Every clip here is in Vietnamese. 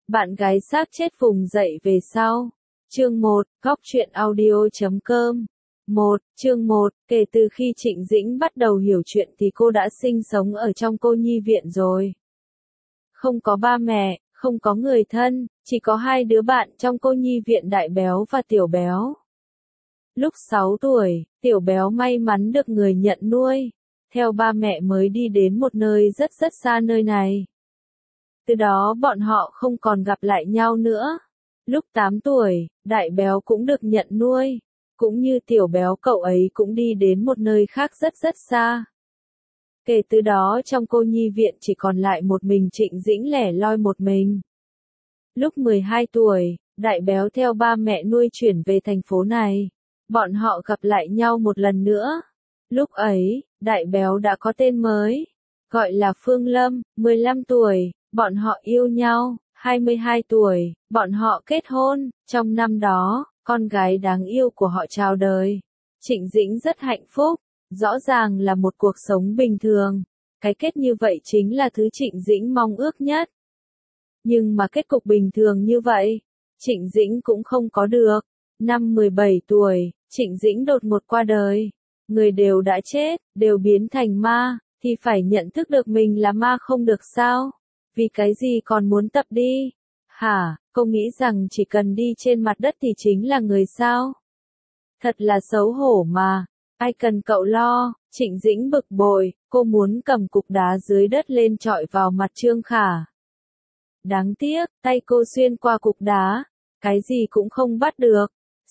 Bạn gái xác chết vùng dậy về sau. Chương 1, Góc truyện audio.com. 1, chương 1, kể từ khi Trịnh Dĩnh bắt đầu hiểu chuyện thì cô đã sinh sống ở trong cô nhi viện rồi. Không có ba mẹ, không có người thân, chỉ có hai đứa bạn trong cô nhi viện Đại Béo và Tiểu Béo. Lúc 6 tuổi, Tiểu Béo may mắn được người nhận nuôi, theo ba mẹ mới đi đến một nơi rất rất xa nơi này. Từ đó bọn họ không còn gặp lại nhau nữa. Lúc 8 tuổi, Đại Béo cũng được nhận nuôi, cũng như Tiểu Béo cậu ấy cũng đi đến một nơi khác rất rất xa. Kể từ đó trong cô nhi viện chỉ còn lại một mình Trịnh Dĩnh lẻ loi một mình. Lúc 12 tuổi, Đại Béo theo ba mẹ nuôi chuyển về thành phố này. Bọn họ gặp lại nhau một lần nữa. Lúc ấy, Đại Béo đã có tên mới, gọi là Phương Lâm. 15 tuổi, bọn họ yêu nhau. 22 tuổi, bọn họ kết hôn. Trong năm đó, con gái đáng yêu của họ chào đời. Trịnh Dĩnh rất hạnh phúc, rõ ràng là một cuộc sống bình thường. Cái kết như vậy chính là thứ Trịnh Dĩnh mong ước nhất. Nhưng mà kết cục bình thường như vậy, Trịnh Dĩnh cũng không có được. Năm 17 tuổi, Trịnh Dĩnh đột ngột qua đời. Người đều đã chết, đều biến thành ma, thì phải nhận thức được mình là ma không được sao? Vì cái gì còn muốn tập đi? Hả, cô nghĩ rằng chỉ cần đi trên mặt đất thì chính là người sao? Thật là xấu hổ mà, ai cần cậu lo. Trịnh Dĩnh bực bội, cô muốn cầm cục đá dưới đất lên chọi vào mặt Trương Khả. Đáng tiếc, tay cô xuyên qua cục đá, cái gì cũng không bắt được.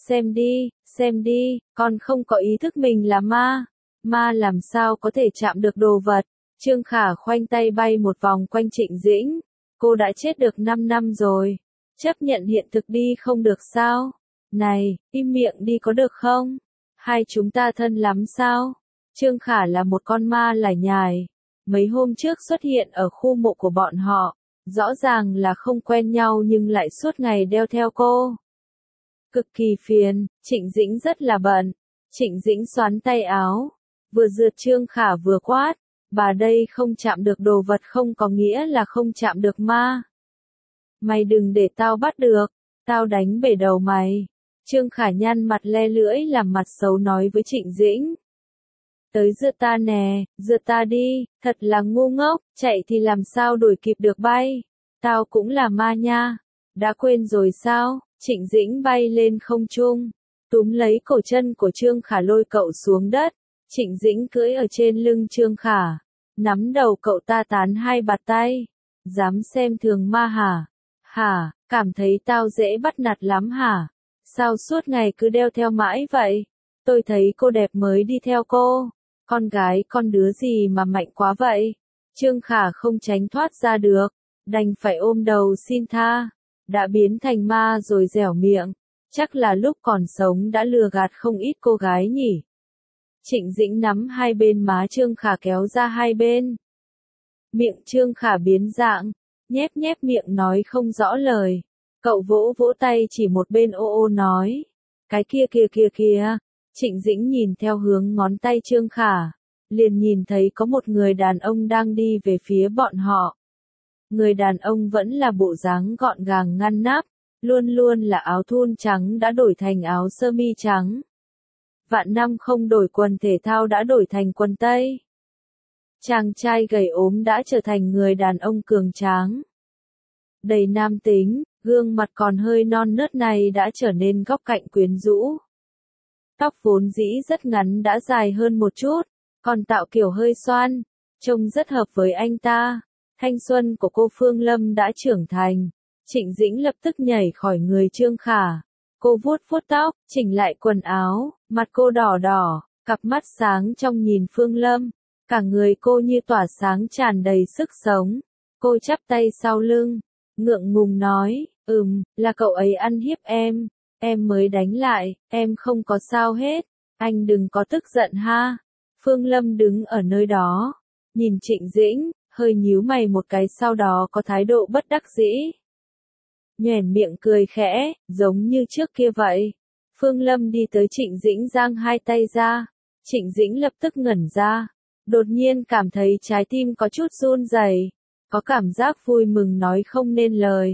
Xem đi, con không có ý thức mình là ma. Ma làm sao có thể chạm được đồ vật. Trương Khả khoanh tay bay một vòng quanh Trịnh Dĩnh. Cô đã chết được 5 năm rồi. Chấp nhận hiện thực đi không được sao? Này, im miệng đi có được không? Hai chúng ta thân lắm sao? Trương Khả là một con ma lải nhải. Mấy hôm trước xuất hiện ở khu mộ của bọn họ. Rõ ràng là không quen nhau nhưng lại suốt ngày đeo theo cô. Cực kỳ phiền, Trịnh Dĩnh rất là bận. Trịnh Dĩnh xoắn tay áo, vừa rượt Trương Khả vừa quát, bà đây không chạm được đồ vật không có nghĩa là không chạm được ma. Mày đừng để tao bắt được, tao đánh bể đầu mày. Trương Khả nhăn mặt le lưỡi làm mặt xấu nói với Trịnh Dĩnh. Tới rượt ta nè, rượt ta đi, thật là ngu ngốc, chạy thì làm sao đuổi kịp được bay. Tao cũng là ma nha, đã quên rồi sao? Trịnh Dĩnh bay lên không trung, túm lấy cổ chân của Trương Khả lôi cậu xuống đất. Trịnh Dĩnh cưỡi ở trên lưng Trương Khả, nắm đầu cậu ta tán hai bạt tay. Dám xem thường ma hả? Hả, cảm thấy tao dễ bắt nạt lắm hả? Sao suốt ngày cứ đeo theo mãi vậy? Tôi thấy cô đẹp mới đi theo cô. Con gái con đứa gì mà mạnh quá vậy? Trương Khả không tránh thoát ra được, đành phải ôm đầu xin tha. Đã biến thành ma rồi dẻo miệng, chắc là lúc còn sống đã lừa gạt không ít cô gái nhỉ. Trịnh Dĩnh nắm hai bên má Trương Khả kéo ra hai bên. Miệng Trương Khả biến dạng, nhép nhép miệng nói không rõ lời. Cậu vỗ vỗ tay chỉ một bên ô ô nói. Cái kia. Trịnh Dĩnh nhìn theo hướng ngón tay Trương Khả, liền nhìn thấy có một người đàn ông đang đi về phía bọn họ. Người đàn ông vẫn là bộ dáng gọn gàng ngăn nắp, luôn luôn là áo thun trắng đã đổi thành áo sơ mi trắng. Vạn năm không đổi quần thể thao đã đổi thành quần tây. Chàng trai gầy ốm đã trở thành người đàn ông cường tráng. Đầy nam tính, gương mặt còn hơi non nớt này đã trở nên góc cạnh quyến rũ. Tóc vốn dĩ rất ngắn đã dài hơn một chút, còn tạo kiểu hơi xoăn, trông rất hợp với anh ta. Thanh xuân của cô Phương Lâm đã trưởng thành. Trịnh Dĩnh lập tức nhảy khỏi người Trương Khả. Cô vuốt vuốt tóc, chỉnh lại quần áo, mặt cô đỏ đỏ, cặp mắt sáng trong nhìn Phương Lâm. Cả người cô như tỏa sáng tràn đầy sức sống. Cô chắp tay sau lưng, ngượng ngùng nói, là cậu ấy ăn hiếp em mới đánh lại, em không có sao hết, anh đừng có tức giận ha. Phương Lâm đứng ở nơi đó, nhìn Trịnh Dĩnh, hơi nhíu mày một cái sau đó có thái độ bất đắc dĩ. Nhoẻn miệng cười khẽ, giống như trước kia vậy. Phương Lâm đi tới Trịnh Dĩnh giang hai tay ra. Trịnh Dĩnh lập tức ngẩn ra. Đột nhiên cảm thấy trái tim có chút run rẩy, có cảm giác vui mừng nói không nên lời.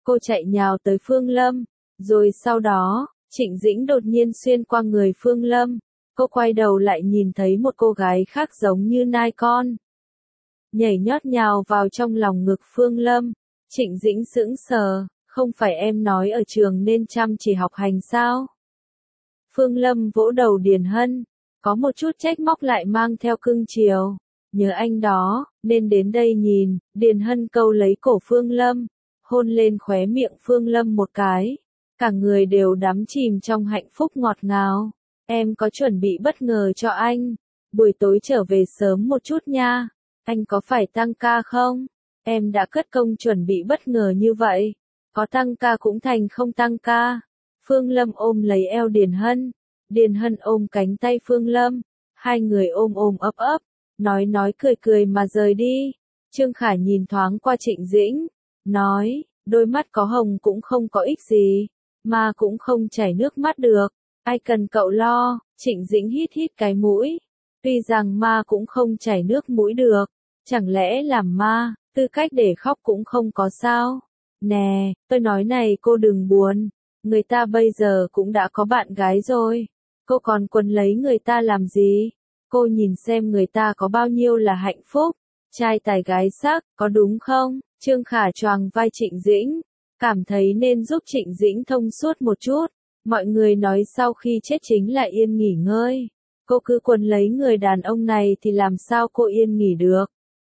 Cô chạy nhào tới Phương Lâm, rồi sau đó, Trịnh Dĩnh đột nhiên xuyên qua người Phương Lâm. Cô quay đầu lại nhìn thấy một cô gái khác giống như nai con. Nhảy nhót nhào vào trong lòng ngực Phương Lâm. Trịnh Dĩnh sững sờ, không phải em nói ở trường nên chăm chỉ học hành sao? Phương Lâm vỗ đầu Điền Hân, có một chút trách móc lại mang theo cưng chiều. Nhớ anh đó, nên đến đây nhìn. Điền Hân câu lấy cổ Phương Lâm, hôn lên khóe miệng Phương Lâm một cái. Cả người đều đắm chìm trong hạnh phúc ngọt ngào. Em có chuẩn bị bất ngờ cho anh. Buổi tối trở về sớm một chút nha. Anh có phải tăng ca không? Em đã cất công chuẩn bị bất ngờ như vậy. Có tăng ca cũng thành không tăng ca. Phương Lâm ôm lấy eo Điền Hân. Điền Hân ôm cánh tay Phương Lâm. Hai người ôm ôm ấp ấp. Nói cười cười mà rời đi. Trương Khải nhìn thoáng qua Trịnh Dĩnh. Nói, đôi mắt có hồng cũng không có ích gì. Mà cũng không chảy nước mắt được. Ai cần cậu lo. Trịnh Dĩnh hít hít cái mũi. Tuy rằng ma cũng không chảy nước mũi được. Chẳng lẽ làm ma, tư cách để khóc cũng không có sao? Nè, tôi nói này cô đừng buồn. Người ta bây giờ cũng đã có bạn gái rồi. Cô còn quấn lấy người ta làm gì? Cô nhìn xem người ta có bao nhiêu là hạnh phúc. Trai tài gái sắc, có đúng không? Trương Khả choàng vai Trịnh Dĩnh. Cảm thấy nên giúp Trịnh Dĩnh thông suốt một chút. Mọi người nói sau khi chết chính là yên nghỉ ngơi. Cô cứ quấn lấy người đàn ông này thì làm sao cô yên nghỉ được?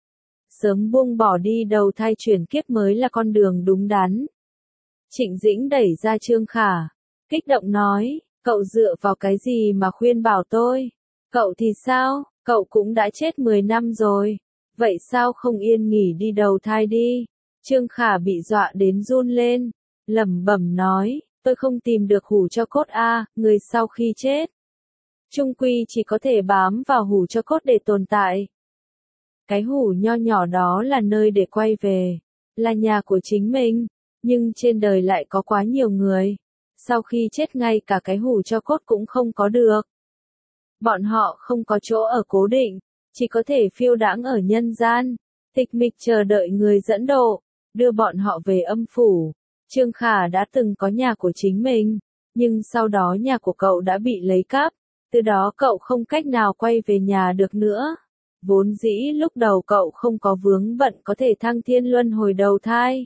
Sớm buông bỏ đi đầu thai chuyển kiếp mới là con đường đúng đắn. Trịnh Dĩnh đẩy ra Trương Khả. Kích động nói, cậu dựa vào cái gì mà khuyên bảo tôi? Cậu thì sao? Cậu cũng đã chết 10 năm rồi. Vậy sao không yên nghỉ đi đầu thai đi? Trương Khả bị dọa đến run lên. Lẩm bẩm nói, tôi không tìm được hủ tro cốt a, người sau khi chết. Chung quy chỉ có thể bám vào hủ tro cốt để tồn tại. Cái hủ nho nhỏ đó là nơi để quay về, là nhà của chính mình, nhưng trên đời lại có quá nhiều người. Sau khi chết ngay cả cái hủ tro cốt cũng không có được. Bọn họ không có chỗ ở cố định, chỉ có thể phiêu đãng ở nhân gian, tịch mịch chờ đợi người dẫn độ, đưa bọn họ về âm phủ. Trương Khả đã từng có nhà của chính mình, nhưng sau đó nhà của cậu đã bị lấy cắp, từ đó cậu không cách nào quay về nhà được nữa. Vốn dĩ lúc đầu cậu không có vướng bận có thể thăng thiên luân hồi đầu thai.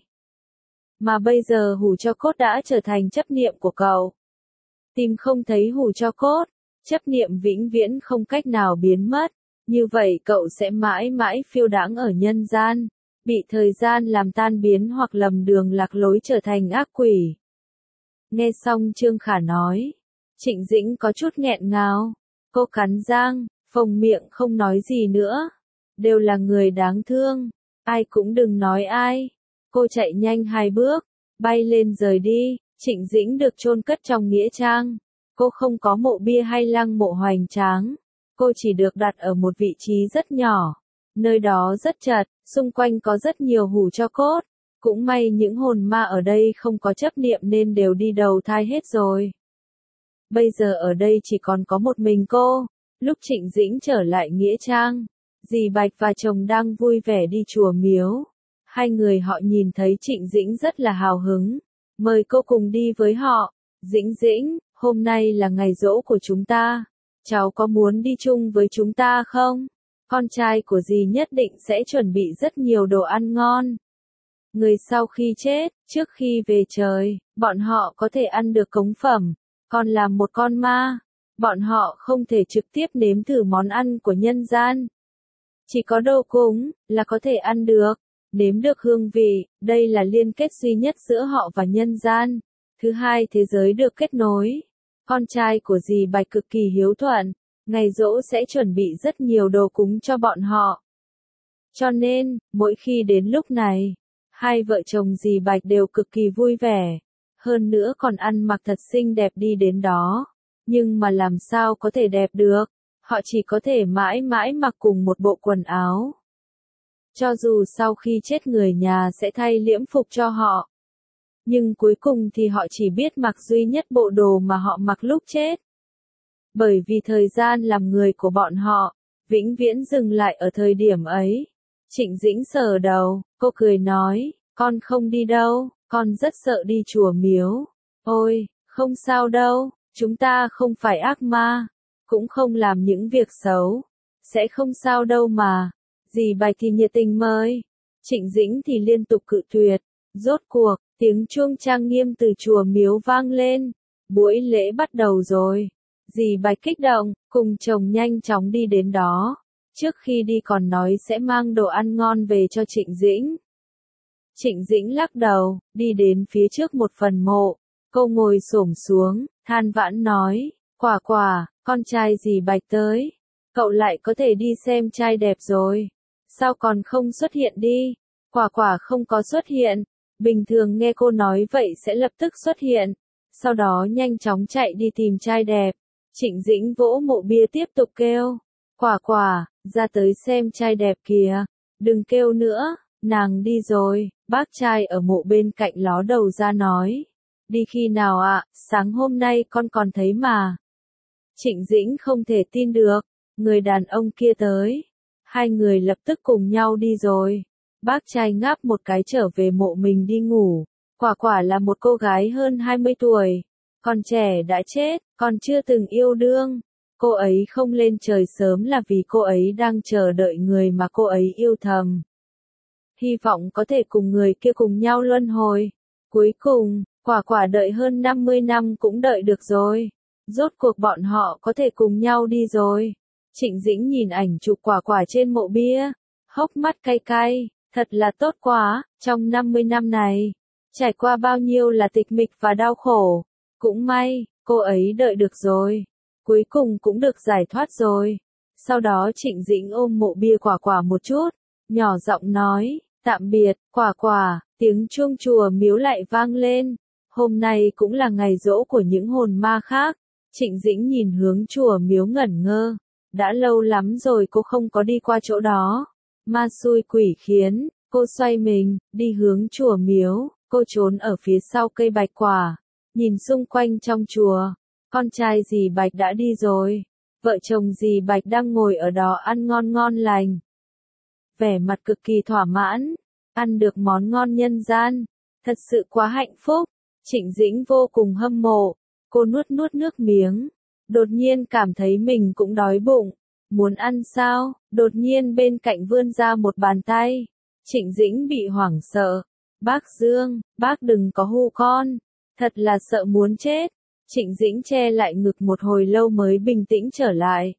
Mà bây giờ hủ tro cốt đã trở thành chấp niệm của cậu. Tìm không thấy hủ tro cốt, chấp niệm vĩnh viễn không cách nào biến mất. Như vậy cậu sẽ mãi mãi phiêu đãng ở nhân gian, bị thời gian làm tan biến hoặc lầm đường lạc lối trở thành ác quỷ. Nghe xong Trương Khả nói, Trịnh Dĩnh có chút nghẹn ngào. Cô cắn răng, phồng miệng không nói gì nữa. Đều là người đáng thương, ai cũng đừng nói ai. Cô chạy nhanh 2 bước, bay lên rời đi. Trịnh Dĩnh được chôn cất trong nghĩa trang. Cô không có mộ bia hay lăng mộ hoành tráng. Cô chỉ được đặt ở một vị trí rất nhỏ. Nơi đó rất chật, xung quanh có rất nhiều hủ tro cốt. Cũng may những hồn ma ở đây không có chấp niệm nên đều đi đầu thai hết rồi. Bây giờ ở đây chỉ còn có một mình cô. Lúc Trịnh Dĩnh trở lại nghĩa trang, dì Bạch và chồng đang vui vẻ đi chùa miếu. Hai người họ nhìn thấy Trịnh Dĩnh rất là hào hứng, mời cô cùng đi với họ. Dĩnh Dĩnh, hôm nay là ngày giỗ của chúng ta. Cháu có muốn đi chung với chúng ta không? Con trai của dì nhất định sẽ chuẩn bị rất nhiều đồ ăn ngon. Người sau khi chết, trước khi về trời, bọn họ có thể ăn được cống phẩm. Còn là một con ma, bọn họ không thể trực tiếp nếm thử món ăn của nhân gian. Chỉ có đồ cúng là có thể ăn được, nếm được hương vị, đây là liên kết duy nhất giữa họ và nhân gian. Thứ hai, thế giới được kết nối. Con trai của dì Bạch cực kỳ hiếu thuận, ngày giỗ sẽ chuẩn bị rất nhiều đồ cúng cho bọn họ. Cho nên, mỗi khi đến lúc này, hai vợ chồng dì Bạch đều cực kỳ vui vẻ. Hơn nữa còn ăn mặc thật xinh đẹp đi đến đó. Nhưng mà làm sao có thể đẹp được, họ chỉ có thể mãi mãi mặc cùng một bộ quần áo. Cho dù sau khi chết người nhà sẽ thay liễm phục cho họ. Nhưng cuối cùng thì họ chỉ biết mặc duy nhất bộ đồ mà họ mặc lúc chết. Bởi vì thời gian làm người của bọn họ, vĩnh viễn dừng lại ở thời điểm ấy. Trịnh Dĩnh sờ đầu, cô cười nói, con không đi đâu, con rất sợ đi chùa miếu. Ôi, không sao đâu, chúng ta không phải ác ma, cũng không làm những việc xấu, sẽ không sao đâu mà. Dì Bạch thì nhiệt tình mời, Trịnh Dĩnh thì liên tục cự tuyệt. Rốt cuộc, tiếng chuông trang nghiêm từ chùa miếu vang lên, buổi lễ bắt đầu rồi. Dì Bạch kích động, cùng chồng nhanh chóng đi đến đó. Trước khi đi còn nói sẽ mang đồ ăn ngon về cho Trịnh Dĩnh. Trịnh Dĩnh lắc đầu, đi đến phía trước một phần mộ. Cô ngồi xổm xuống, than vãn nói, Quả Quả, con trai dì Bạch tới. Cậu lại có thể đi xem trai đẹp rồi. Sao còn không xuất hiện đi? Quả Quả không có xuất hiện. Bình thường nghe cô nói vậy sẽ lập tức xuất hiện. Sau đó nhanh chóng chạy đi tìm trai đẹp. Trịnh Dĩnh vỗ mộ bia tiếp tục kêu. Quả Quả, ra tới xem trai đẹp kìa. Đừng kêu nữa, nàng đi rồi. Bác trai ở mộ bên cạnh ló đầu ra nói. Đi khi nào ạ? Sáng hôm nay con còn thấy mà. Trịnh Dĩnh không thể tin được. Người đàn ông kia tới. Hai người lập tức cùng nhau đi rồi. Bác trai ngáp một cái trở về mộ mình đi ngủ. Quả Quả là một cô gái hơn 20 tuổi. Còn trẻ đã chết, còn chưa từng yêu đương. Cô ấy không lên trời sớm là vì cô ấy đang chờ đợi người mà cô ấy yêu thầm. Hy vọng có thể cùng người kia cùng nhau luân hồi. Cuối cùng, Quả Quả đợi hơn 50 năm cũng đợi được rồi. Rốt cuộc bọn họ có thể cùng nhau đi rồi. Trịnh Dĩnh nhìn ảnh chụp Quả Quả trên mộ bia. Hốc mắt cay cay, thật là tốt quá, trong 50 năm này. Trải qua bao nhiêu là tịch mịch và đau khổ. Cũng may, cô ấy đợi được rồi. Cuối cùng cũng được giải thoát rồi. Sau đó Trịnh Dĩnh ôm mộ bia Quả Quả một chút. Nhỏ giọng nói, tạm biệt, Quả Quả, tiếng chuông chùa miếu lại vang lên. Hôm nay cũng là ngày giỗ của những hồn ma khác. Trịnh Dĩnh nhìn hướng chùa miếu ngẩn ngơ. Đã lâu lắm rồi cô không có đi qua chỗ đó. Ma xui quỷ khiến, cô xoay mình, đi hướng chùa miếu. Cô trốn ở phía sau cây bạch quả. Nhìn xung quanh trong chùa. Con trai dì Bạch đã đi rồi. Vợ chồng dì Bạch đang ngồi ở đó ăn ngon ngon lành. Vẻ mặt cực kỳ thỏa mãn. Ăn được món ngon nhân gian. Thật sự quá hạnh phúc. Trịnh Dĩnh vô cùng hâm mộ. Cô nuốt nuốt nước miếng. Đột nhiên cảm thấy mình cũng đói bụng. Muốn ăn sao? Đột nhiên bên cạnh vươn ra một bàn tay. Trịnh Dĩnh bị hoảng sợ. Bác Dương, bác đừng có hù con. Thật là sợ muốn chết. Trịnh Dĩnh che lại ngực một hồi lâu mới bình tĩnh trở lại.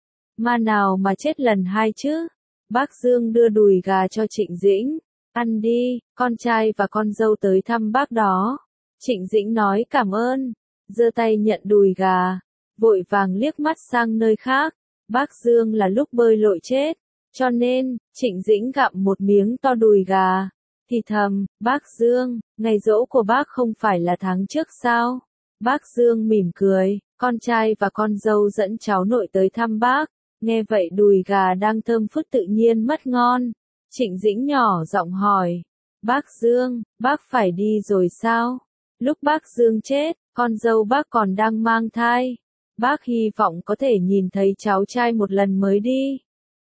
Ma nào mà chết lần hai chứ? Bác Dương đưa đùi gà cho Trịnh Dĩnh. Ăn đi, con trai và con dâu tới thăm bác đó. Trịnh Dĩnh nói cảm ơn. Giơ tay nhận đùi gà. Vội vàng liếc mắt sang nơi khác. Bác Dương là lúc bơi lội chết. Cho nên, Trịnh Dĩnh gặm một miếng to đùi gà. Thì thầm, bác Dương, ngày giỗ của bác không phải là tháng trước sao? Bác Dương mỉm cười, con trai và con dâu dẫn cháu nội tới thăm bác. Nghe vậy đùi gà đang thơm phức tự nhiên mất ngon. Trịnh Dĩnh nhỏ giọng hỏi, bác Dương, bác phải đi rồi sao? Lúc bác Dương chết, con dâu bác còn đang mang thai. Bác hy vọng có thể nhìn thấy cháu trai một lần mới đi.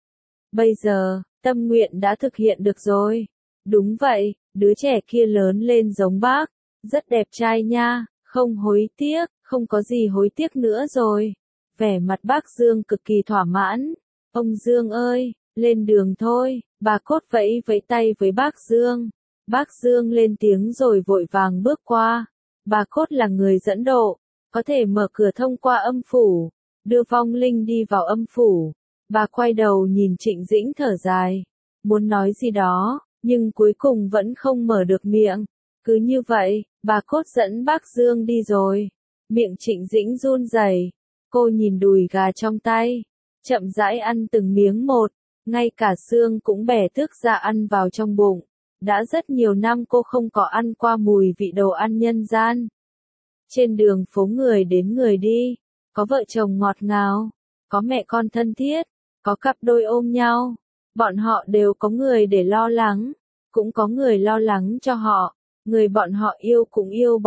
Bây giờ, tâm nguyện đã thực hiện được rồi. Đúng vậy, đứa trẻ kia lớn lên giống bác. Rất đẹp trai nha, không hối tiếc, không có gì hối tiếc nữa rồi. Vẻ mặt bác Dương cực kỳ thỏa mãn. Ông Dương ơi, lên đường thôi, bà Cốt vẫy vẫy tay với bác Dương. Bác Dương lên tiếng rồi vội vàng bước qua. Bà Cốt là người dẫn độ, có thể mở cửa thông qua âm phủ, đưa vong linh đi vào âm phủ. Bà quay đầu nhìn Trịnh Dĩnh thở dài, muốn nói gì đó, nhưng cuối cùng vẫn không mở được miệng. Cứ như vậy, bà Cốt dẫn bác Dương đi rồi. Miệng Trịnh Dĩnh run rẩy. Cô nhìn đùi gà trong tay, chậm rãi ăn từng miếng một, ngay cả xương cũng bẻ thước ra ăn vào trong bụng. Đã rất nhiều năm cô không có ăn qua mùi vị đồ ăn nhân gian. Trên đường phố người đến người đi, có vợ chồng ngọt ngào, có mẹ con thân thiết, có cặp đôi ôm nhau. Bọn họ đều có người để lo lắng, cũng có người lo lắng cho họ. Người bọn họ yêu cũng yêu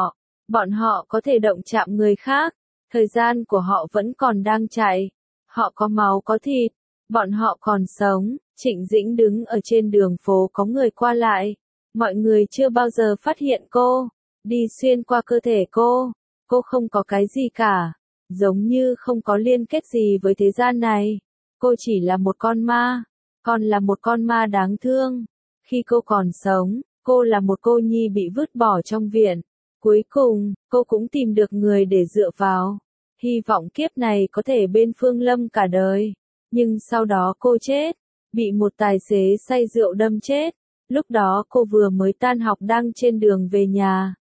bọn họ có thể động chạm người khác. Thời gian của họ vẫn còn đang chạy. Họ có máu có thịt. Bọn họ còn sống. Trịnh Dĩnh đứng ở trên đường phố có người qua lại. Mọi người chưa bao giờ phát hiện cô, đi xuyên qua cơ thể cô không có cái gì cả, giống như không có liên kết gì với thế gian này. Cô chỉ là một con ma, còn là một con ma đáng thương. Khi cô còn sống, cô là một cô nhi bị vứt bỏ trong viện. Cuối cùng, cô cũng tìm được người để dựa vào. Hy vọng kiếp này có thể bên Phương Lâm cả đời. Nhưng sau đó cô chết, bị một tài xế say rượu đâm chết. Lúc đó cô vừa mới tan học đang trên đường về nhà.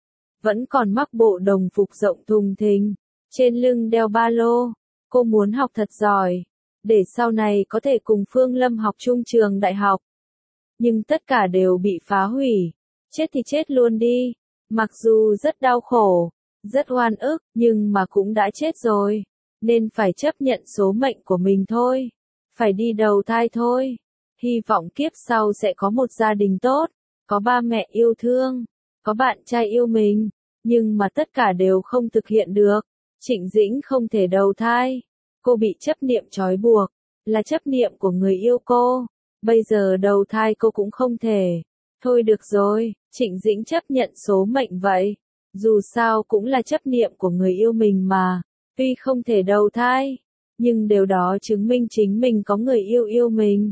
Vẫn còn mặc bộ đồng phục rộng thùng thình, trên lưng đeo ba lô. Cô muốn học thật giỏi, để sau này có thể cùng Phương Lâm học chung trường đại học. Nhưng tất cả đều bị phá hủy. Chết thì chết luôn đi. Mặc dù rất đau khổ, rất oan ức, nhưng mà cũng đã chết rồi. Nên phải chấp nhận số mệnh của mình thôi. Phải đi đầu thai thôi. Hy vọng kiếp sau sẽ có một gia đình tốt, có ba mẹ yêu thương, có bạn trai yêu mình. Nhưng mà tất cả đều không thực hiện được. Trịnh Dĩnh không thể đầu thai. Cô bị chấp niệm trói buộc, là chấp niệm của người yêu cô. Bây giờ đầu thai cô cũng không thể. Thôi được rồi, Trịnh Dĩnh chấp nhận số mệnh vậy. Dù sao cũng là chấp niệm của người yêu mình mà. Tuy không thể đầu thai, nhưng điều đó chứng minh chính mình có người yêu yêu mình.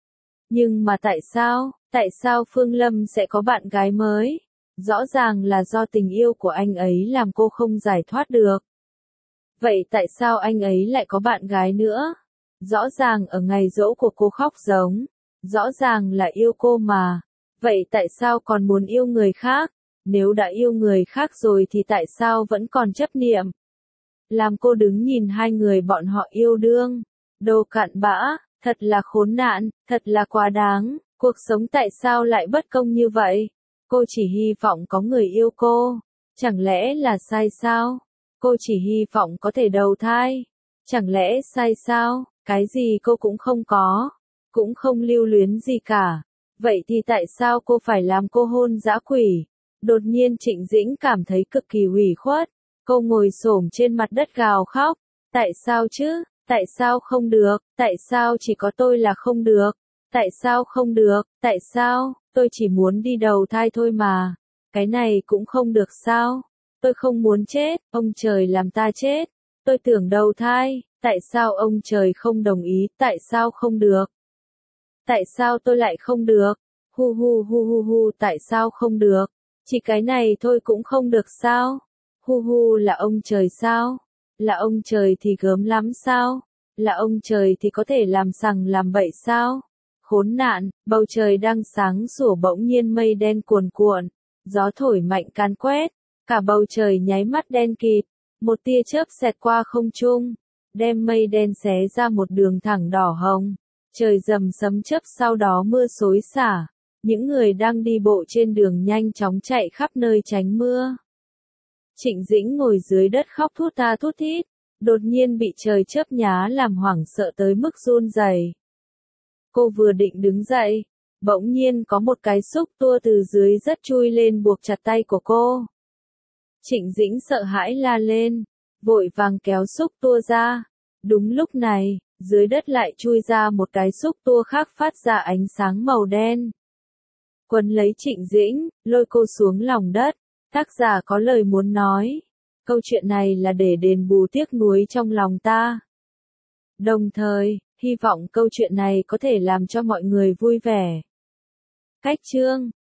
Nhưng mà tại sao Phương Lâm sẽ có bạn gái mới? Rõ ràng là do tình yêu của anh ấy làm cô không giải thoát được. Vậy tại sao anh ấy lại có bạn gái nữa? Rõ ràng ở ngày giỗ của cô khóc giống. Rõ ràng là yêu cô mà. Vậy tại sao còn muốn yêu người khác? Nếu đã yêu người khác rồi thì tại sao vẫn còn chấp niệm? Làm cô đứng nhìn hai người bọn họ yêu đương. Đồ cặn bã, thật là khốn nạn, thật là quá đáng. Cuộc sống tại sao lại bất công như vậy? Cô chỉ hy vọng có người yêu cô. Chẳng lẽ là sai sao? Cô chỉ hy vọng có thể đầu thai. Chẳng lẽ sai sao? Cái gì cô cũng không có. Cũng không lưu luyến gì cả. Vậy thì tại sao cô phải làm cô hôn dã quỷ? Đột nhiên Trịnh Dĩnh cảm thấy cực kỳ ủy khuất. Cô ngồi xổm trên mặt đất gào khóc. Tại sao chứ? Tại sao không được? Tại sao chỉ có tôi là không được? Tại sao không được? Tại sao? Tôi chỉ muốn đi đầu thai thôi mà. Cái này cũng không được sao? Tôi không muốn chết, ông trời làm ta chết. Tôi tưởng đầu thai, tại sao ông trời không đồng ý, tại sao không được? Tại sao tôi lại không được? Hu hu hu hu hu, tại sao không được? Chỉ cái này thôi cũng không được sao? Hu hu, là ông trời sao? Là ông trời thì gớm lắm sao? Là ông trời thì có thể làm sằng làm bậy sao? Khốn nạn, bầu trời đang sáng sủa bỗng nhiên mây đen cuồn cuộn, gió thổi mạnh càn quét, cả bầu trời nháy mắt đen kịt, một tia chớp xẹt qua không trung, đem mây đen xé ra một đường thẳng đỏ hồng. Trời rầm sấm chớp, sau đó mưa xối xả. Những người đang đi bộ trên đường nhanh chóng chạy khắp nơi tránh mưa. Trịnh Dĩnh ngồi dưới đất khóc thút tha thút thít, đột nhiên bị trời chớp nhá làm hoảng sợ tới mức run rẩy. Cô vừa định đứng dậy, bỗng nhiên có một cái xúc tua từ dưới đất chui lên buộc chặt tay của cô. Trịnh Dĩnh sợ hãi la lên, vội vàng kéo xúc tua ra. Đúng lúc này, dưới đất lại chui ra một cái xúc tua khác phát ra ánh sáng màu đen. Quấn lấy Trịnh Dĩnh, lôi cô xuống lòng đất. Tác giả có lời muốn nói. Câu chuyện này là để đền bù tiếc nuối trong lòng ta. Đồng thời, hy vọng câu chuyện này có thể làm cho mọi người vui vẻ. Cách chương